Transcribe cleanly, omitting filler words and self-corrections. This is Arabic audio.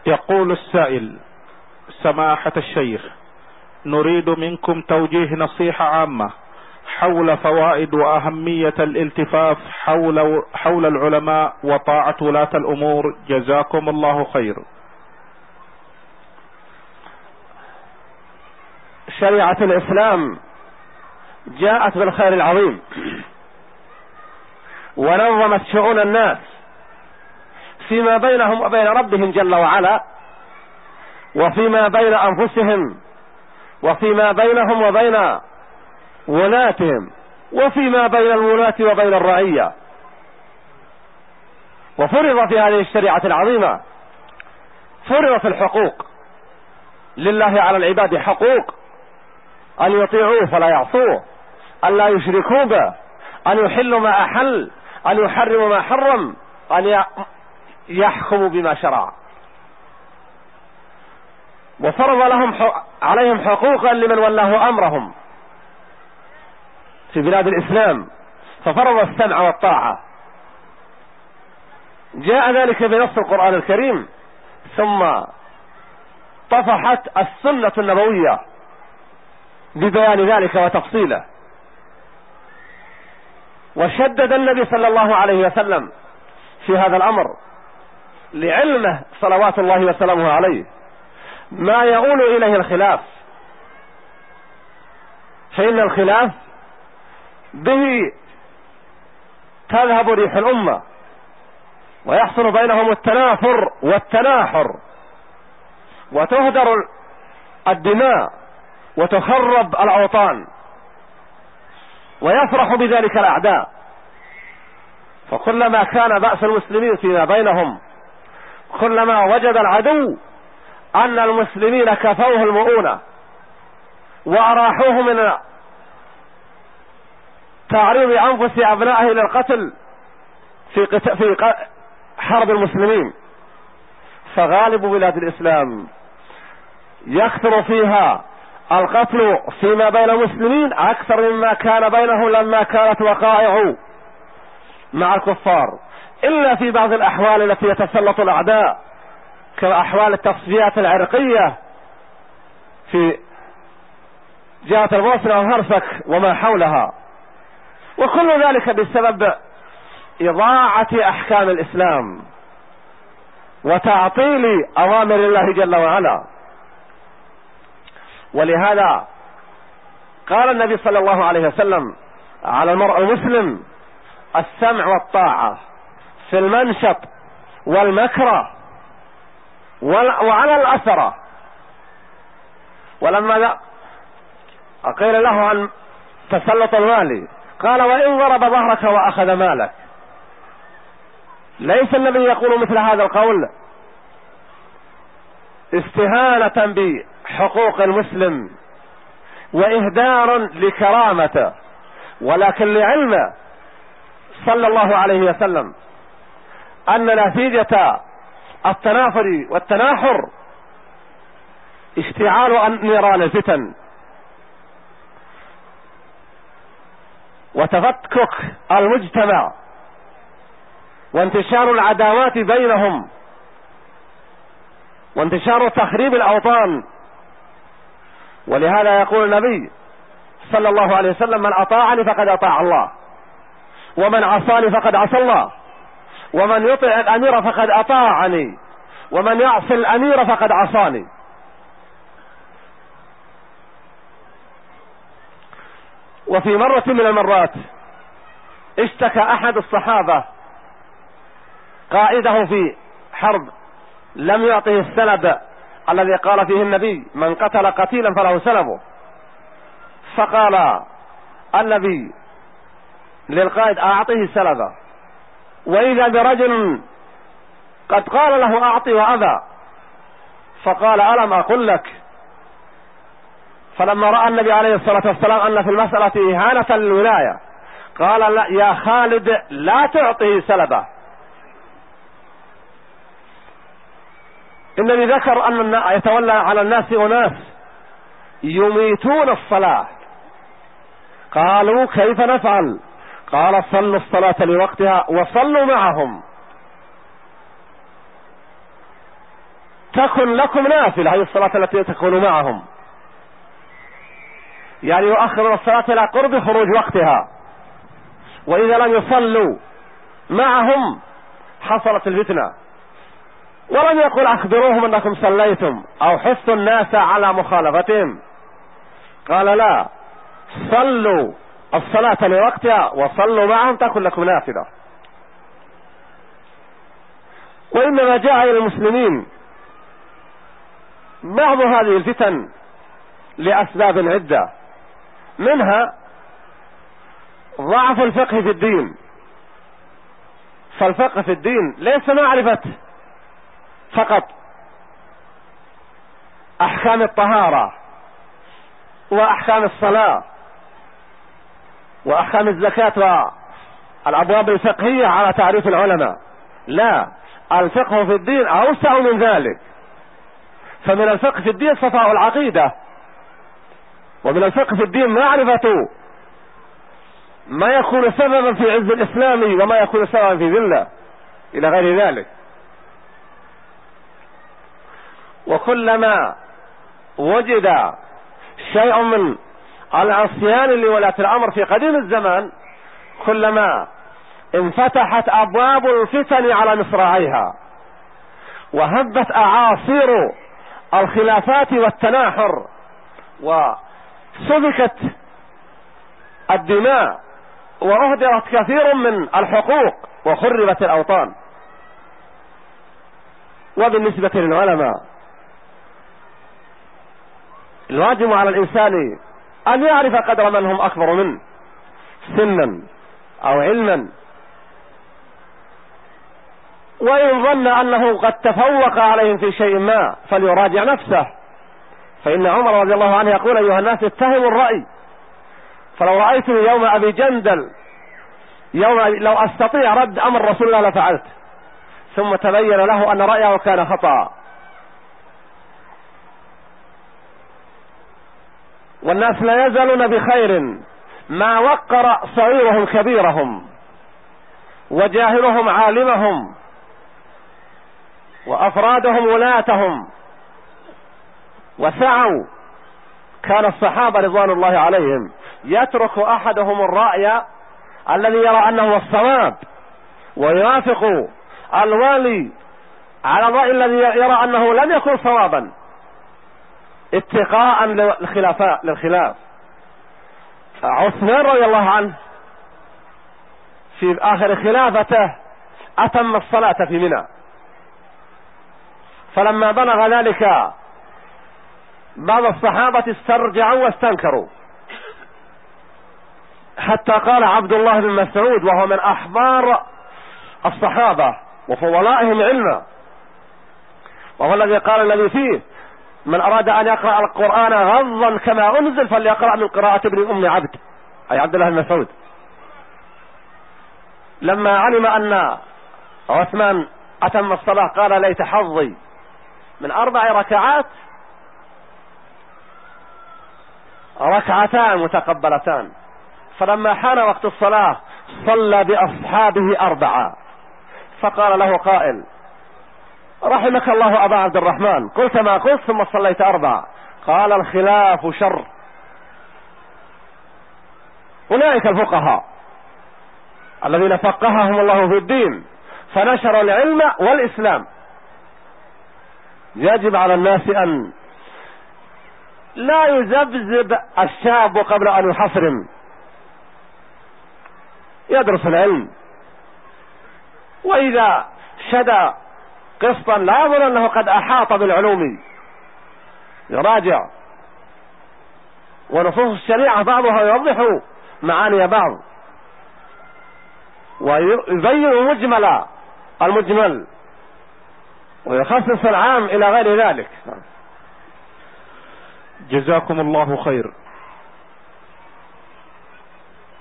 يقول السائل: سماحة الشيخ، نريد منكم توجيه نصيحة عامة حول فوائد وأهمية الالتفاف حول العلماء وطاعة ولاة الأمور، جزاكم الله خير. شريعة الإسلام جاءت بالخير العظيم، ونظمت شؤون الناس فيما بينهم وبين ربهم جل وعلا، وفيما بين أنفسهم، وفيما بينهم وبين ولاتهم، وفيما بين الولاة وبين الرعية. وفرض في هذه الشريعة العظيمة فرضت الحقوق. لله على العباد حقوق: أن يطيعوه فلا يعصوه، أن لا يشركوا به، أن يحلوا ما أحل، أن يحرموا ما حرم، أن يحكموا بما شرع. وفرض عليهم حقوقا لمن ولاه أمرهم في بلاد الإسلام، ففرض السمع والطاعة. جاء ذلك بنص القرآن الكريم، ثم طفحت السنة النبوية ببيان ذلك وتفصيله. وشدد النبي صلى الله عليه وسلم في هذا الأمر لعلمه صلوات الله وسلامه عليه ما يؤول إليه الخلاف، فإن الخلاف به تذهب ريح الأمة، ويحصل بينهم التنافر والتناحر، وتهدر الدماء، وتخرب الأوطان، ويفرح بذلك الأعداء. فكلما كان بأس المسلمين فيما بينهم، كلما وجد العدو أن المسلمين كفوه المؤونة وأراحوه من تعريض أنفس أبنائه للقتل في حرب المسلمين. فغالب بلاد الإسلام يكثر فيها القتل فيما بين المسلمين أكثر مما كان بينهم لما كانت وقائع مع الكفار، إلا في بعض الأحوال التي يتسلط الأعداء كأحوال التصفيات العرقية في جهة البوسنة والهرسك وما حولها، وكل ذلك بسبب إضاعة أحكام الإسلام وتعطيل أوامر الله جل وعلا. ولهذا قال النبي صلى الله عليه وسلم على المرء المسلم السمع والطاعة في المنشط والمكره وعلى الأثرة. ولما قيل له عن تسلط المال قال: وإن ضرب ظهرك وأخذ مالك. ليس النبي يقول مثل هذا القول استهانة بحقوق المسلم وإهدار لكرامته، ولكن لعلم صلى الله عليه وسلم أن نتيجة التنافر والتناحر اشتعال نيران الفتن وتفكك المجتمع وانتشار العداوات بينهم وانتشار تخريب الأوطان. ولهذا يقول النبي صلى الله عليه وسلم: من أطاعني فقد أطاع الله، ومن عصاني فقد عصى الله، ومن يطع الأمير فقد أطاعني، ومن يعصي الأمير فقد عصاني. وفي مرة من المرات اشتكى أحد الصحابة قائده في حرب لم يعطه السلب الذي قال فيه النبي: من قتل قتيلا فله سلبه. فقال النبي للقائد: أعطه سلبه. وإذا برجل قد قال له أعطي وأبى، فقال: ألم أقل لك؟ فلما رأى النبي عليه الصلاة والسلام أن في المسألة إهانة للولاية قال: لا يا خالد لا تعطه سلبه. إنني ذكر أن يتولى على الناس أناس يميتون الصلاة. قالوا: كيف نفعل؟ قال: صلوا الصلاة لوقتها وصلوا معهم. تكن لكم نافلة، هي الصلاة التي تكون معهم، يعني يؤخر الصلاة إلى قرب خروج وقتها، وإذا لم يصلوا معهم حصلت الفتنة. ولم يقل أخبروهم أنكم صليتم أو حثوا الناس على مخالفتهم، قال لا، صلوا الصلاة لوقتها وصلوا معهم تكن لكم نافلة. وإنما جاء إلى المسلمين بعض هذه الفتن لأسباب عدة، منها ضعف الفقه في الدين. فالفقه في الدين ليس معرفة فقط أحكام الطهارة وأحكام الصلاة وأحكام الزكاة والأبواب الفقهية على تعريف العلماء، لا، الفقه في الدين أوسع من ذلك. فمن الفقه في الدين صفاء العقيدة، ومن الفقه في الدين معرفة ما يكون سببا في عز الإسلام وما يكون سببا في ذلة إلى غير ذلك. وكلما وجد شيء من العصيان لولاة الأمر في قديم الزمان كلما انفتحت أبواب الفتن على مصراعيها، وهبت أعاصير الخلافات والتناحر، وسفكت الدماء، وأهدرت كثير من الحقوق، وخربت الأوطان. وبالنسبة للعلماء الواجب على الإنسان أن يعرف قدر من هم أكبر منه سنا أو علما، وإن ظن أنه قد تفوق عليهم في شيء ما فليراجع نفسه. فإن عمر رضي الله عنه يقول أيها الناس اتهموا الرأي، فلو رأيتني يوم أبي جندل لو أستطيع رد أمر رسول الله لفعلت. ثم تبين له أن رأيه كان خطأ. والناس لا يزالون بخير ما وقر صغيرهم كبيرهم وجاهلهم عالمهم وأفرادهم ولاتهم وسعوا. كان الصحابة رضوان الله عليهم يترك أحدهم الرأي الذي يرى أنه الصواب ويوافق الوالي على الرأي الذي يرى أنه لم يكن صوابا اتقاء للخلاف. عثمان رضي الله عنه في آخر خلافته أتم الصلاة في منى، فلما بلغ ذلك بعض الصحابة استرجعوا واستنكروا، حتى قال عبد الله بن مسعود وهو من أحبار الصحابة وفضلائهم علما، وهو الذي قال الذي فيه من أراد أن يقرأ القرآن غضا كما أنزل فليقرأ من قراءة ابن أم عبد، أي عبد الله بن مسعود. لما علم أن عثمان أتم الصلاة قال ليت حظي من 4 ركعات ركعتان متقبلتان. فلما حان وقت الصلاة صلى بأصحابه 4، فقال له قائل رحمك الله أبا عبد الرحمن قلت ما قلت ثم صليت 4. قال الخلاف شر. أولئك الفقهاء الذين فقههم الله في الدين فنشروا العلم والإسلام. يجب على الناس أن لا يذبذب الشاب قبل أن يحصرم، يدرس العلم، وإذا شدى قسطا لا يظن أنه قد أحاط بالعلوم يراجع. ونصوص الشريعة بعضها يوضح معاني بعض ويبين المجمل ويخصص العام إلى غير ذلك. جزاكم الله خير.